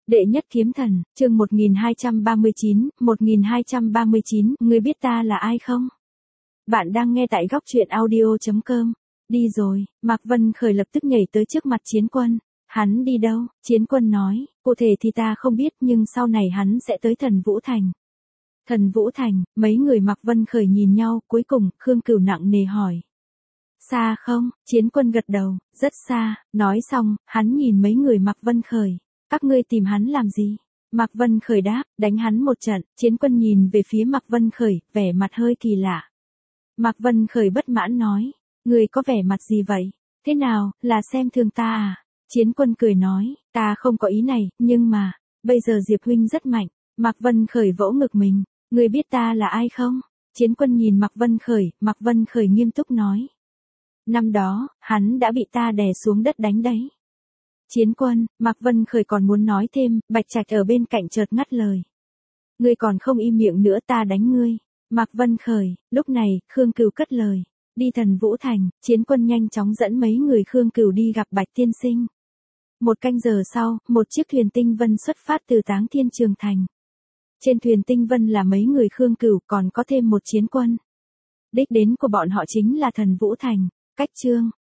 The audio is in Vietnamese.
Đệ nhất kiếm thần, chương 1239, ngươi biết ta là ai không? Bạn đang nghe tại góc truyện audio.com. Đi rồi, Mạc Vân Khởi lập tức nhảy tới trước mặt Chiến Quân. Hắn đi đâu? Chiến Quân nói, cụ thể thì ta không biết nhưng sau này hắn sẽ tới Thần Vũ Thành. Thần Vũ Thành, mấy người Mạc Vân Khởi nhìn nhau, cuối cùng, Khương Cửu nặng nề hỏi. Xa không? Chiến Quân gật đầu, rất xa, nói xong, hắn nhìn mấy người Mạc Vân Khởi. Các ngươi tìm hắn làm gì? Mạc Vân Khởi đáp, đánh hắn một trận. Chiến Quân nhìn về phía Mạc Vân Khởi, vẻ mặt hơi kỳ lạ. Mạc Vân Khởi bất mãn nói, ngươi có vẻ mặt gì vậy? Thế nào, là xem thường ta à? Chiến Quân cười nói, ta không có ý này, nhưng mà, bây giờ Diệp huynh rất mạnh. Mạc Vân Khởi vỗ ngực mình, ngươi biết ta là ai không? Chiến Quân nhìn Mạc Vân Khởi nghiêm túc nói. Năm đó, hắn đã bị ta đè xuống đất đánh đấy. Chiến Quân, Mạc Vân Khởi còn muốn nói thêm, Bạch Trạch ở bên cạnh chợt ngắt lời. Ngươi còn không im miệng nữa ta đánh ngươi. Mạc Vân Khởi, lúc này, Khương Cửu cất lời. Đi Thần Vũ Thành, Chiến Quân nhanh chóng dẫn mấy người Khương Cửu đi gặp Bạch Tiên Sinh. Một canh giờ sau, một chiếc thuyền tinh vân xuất phát từ Táng Thiên Trường Thành. Trên thuyền tinh vân là mấy người Khương Cửu còn có thêm một Chiến Quân. Đích đến của bọn họ chính là Thần Vũ Thành. Cách chương